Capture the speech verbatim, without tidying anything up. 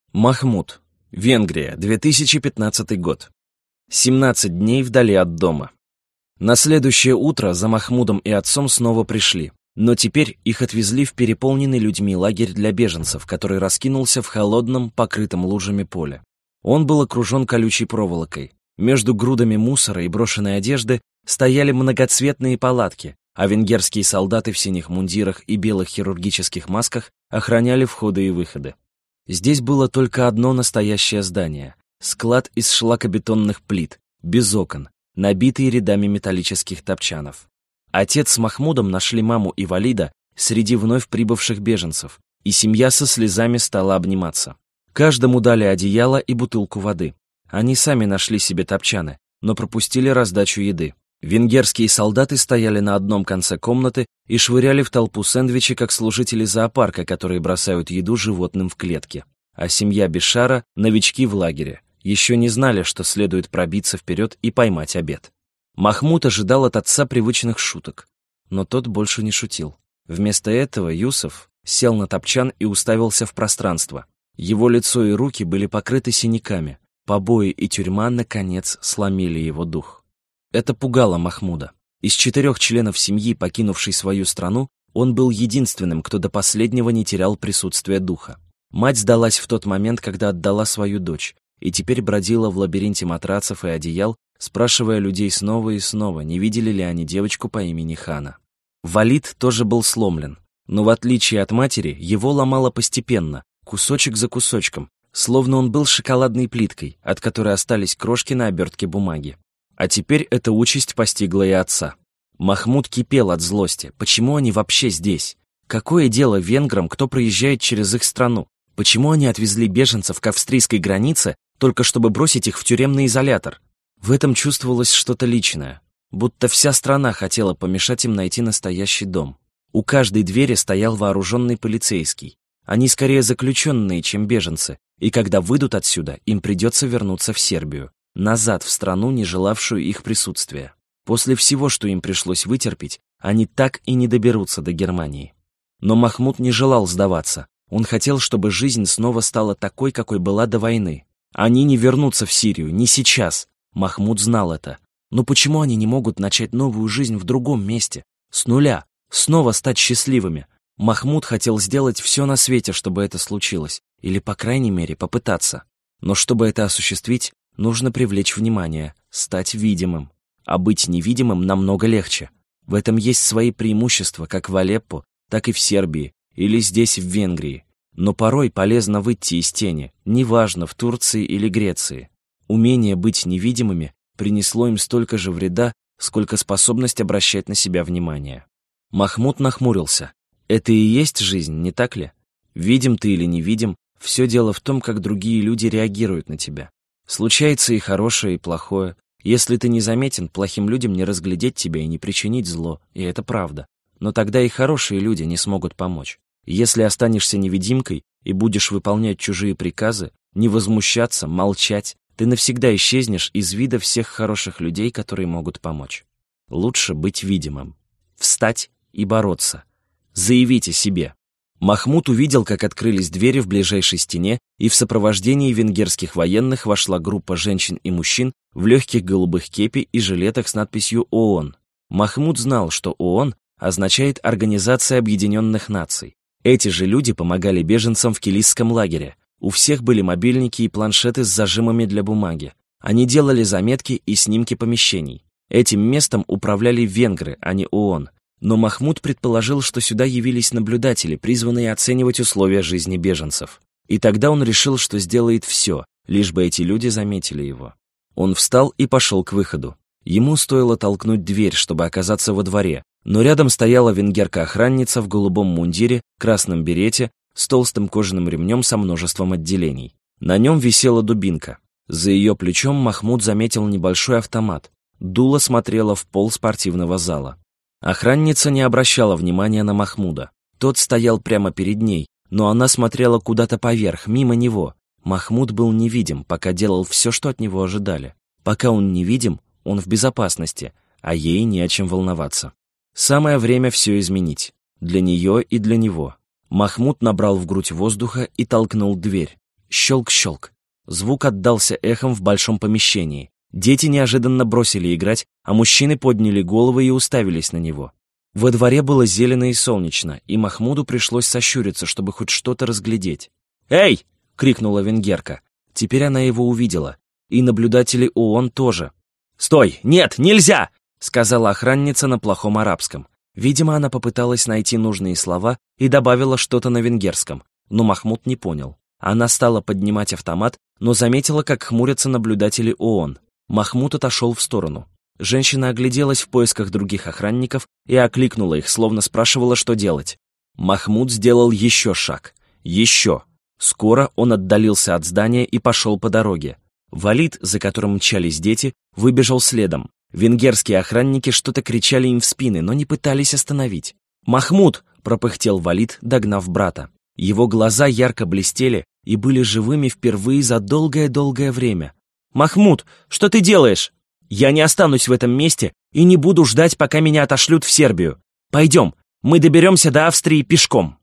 Махмуд. Венгрия, две тысячи пятнадцатый год. семнадцать дней вдали от дома. На следующее утро за Махмудом и отцом снова пришли, но теперь их отвезли в переполненный людьми лагерь для беженцев, который раскинулся в холодном, покрытом лужами поле. Он был окружен колючей проволокой. Между грудами мусора и брошенной одежды стояли многоцветные палатки, а венгерские солдаты в синих мундирах и белых хирургических масках охраняли входы и выходы. Здесь было только одно настоящее здание — склад из шлакобетонных плит, без окон, набитый рядами металлических топчанов. Отец с Махмудом нашли маму и Валида среди вновь прибывших беженцев, и семья со слезами стала обниматься. Каждому дали одеяло и бутылку воды. Они сами нашли себе топчаны, но пропустили раздачу еды. Венгерские солдаты стояли на одном конце комнаты и швыряли в толпу сэндвичи, как служители зоопарка, которые бросают еду животным в клетке. А семья Бишара, новички в лагере, еще не знали, что следует пробиться вперед и поймать обед. Махмуд ожидал от отца привычных шуток, но тот больше не шутил. Вместо этого Юсуф сел на топчан и уставился в пространство. Его лицо и руки были покрыты синяками. Побои и тюрьма, наконец, сломили его дух. Это пугало Махмуда. Из четырех членов семьи, покинувшей свою страну, он был единственным, кто до последнего не терял присутствие духа. Мать сдалась в тот момент, когда отдала свою дочь, и теперь бродила в лабиринте матрацев и одеял, спрашивая людей снова и снова, не видели ли они девочку по имени Хана. Валид тоже был сломлен, но в отличие от матери, его ломало постепенно, кусочек за кусочком, словно он был шоколадной плиткой, от которой остались крошки на обертке бумаги. А теперь эта участь постигла и отца. Махмуд кипел от злости. Почему они вообще здесь? Какое дело венграм, кто проезжает через их страну? Почему они отвезли беженцев к австрийской границе, только чтобы бросить их в тюремный изолятор? В этом чувствовалось что-то личное, будто вся страна хотела помешать им найти настоящий дом. У каждой двери стоял вооруженный полицейский. Они скорее заключенные, чем беженцы, и когда выйдут отсюда, им придется вернуться в Сербию, назад в страну, не желавшую их присутствия. После всего, что им пришлось вытерпеть, они так и не доберутся до Германии. Но Махмуд не желал сдаваться. Он хотел, чтобы жизнь снова стала такой, какой была до войны. Они не вернутся в Сирию, не сейчас. Махмуд знал это. Но почему они не могут начать новую жизнь в другом месте? С нуля. Снова стать счастливыми. Махмуд хотел сделать все на свете, чтобы это случилось. Или, по крайней мере, попытаться. Но чтобы это осуществить, нужно привлечь внимание, стать видимым. А быть невидимым намного легче. В этом есть свои преимущества как в Алеппо, так и в Сербии, или здесь, в Венгрии. Но порой полезно выйти из тени, неважно, в Турции или Греции. Умение быть невидимыми принесло им столько же вреда, сколько способность обращать на себя внимание. Махмуд нахмурился. Это и есть жизнь, не так ли? Видим ты или не видим, все дело в том, как другие люди реагируют на тебя. Случается и хорошее, и плохое. Если ты не заметен, плохим людям не разглядеть тебя и не причинить зло, и это правда. Но тогда и хорошие люди не смогут помочь. Если останешься невидимкой и будешь выполнять чужие приказы, не возмущаться, молчать, ты навсегда исчезнешь из вида всех хороших людей, которые могут помочь. Лучше быть видимым. Встать и бороться. Заявить о себе. Махмуд увидел, как открылись двери в ближайшей стене, и в сопровождении венгерских военных вошла группа женщин и мужчин в легких голубых кепи и жилетах с надписью ООН. Махмуд знал, что ООН означает Организация Объединенных Наций. Эти же люди помогали беженцам в килийском лагере. У всех были мобильники и планшеты с зажимами для бумаги. Они делали заметки и снимки помещений. Этим местом управляли венгры, а не ООН. Но Махмуд предположил, что сюда явились наблюдатели, призванные оценивать условия жизни беженцев. И тогда он решил, что сделает все, лишь бы эти люди заметили его. Он встал и пошел к выходу. Ему стоило толкнуть дверь, чтобы оказаться во дворе, но рядом стояла венгерка-охранница в голубом мундире, красном берете, с толстым кожаным ремнем со множеством отделений. На нем висела дубинка. За ее плечом Махмуд заметил небольшой автомат. Дуло смотрело в пол спортивного зала. Охранница не обращала внимания на Махмуда. Тот стоял прямо перед ней, но она смотрела куда-то поверх, мимо него. Махмуд был невидим, пока делал все, что от него ожидали. Пока он невидим, он в безопасности, а ей не о чем волноваться. Самое время все изменить. Для нее и для него. Махмуд набрал в грудь воздуха и толкнул дверь. Щелк-щелк. Звук отдался эхом в большом помещении. Дети неожиданно бросили играть, а мужчины подняли головы и уставились на него. Во дворе было зелено и солнечно, и Махмуду пришлось сощуриться, чтобы хоть что-то разглядеть. «Эй!» — крикнула венгерка. Теперь она его увидела. И наблюдатели ООН тоже. «Стой! Нет, нельзя!» — сказала охранница на плохом арабском. Видимо, она попыталась найти нужные слова и добавила что-то на венгерском, но Махмуд не понял. Она стала поднимать автомат, но заметила, как хмурятся наблюдатели ООН. Махмуд отошел в сторону. Женщина огляделась в поисках других охранников и окликнула их, словно спрашивала, что делать. Махмуд сделал еще шаг. Еще. Скоро он отдалился от здания и пошел по дороге. Валид, за которым мчались дети, выбежал следом. Венгерские охранники что-то кричали им в спины, но не пытались остановить. «Махмуд!» — пропыхтел Валид, догнав брата. Его глаза ярко блестели и были живыми впервые за долгое-долгое время. «Махмуд, что ты делаешь? Я не останусь в этом месте и не буду ждать, пока меня отошлют в Сербию. Пойдем, мы доберемся до Австрии пешком».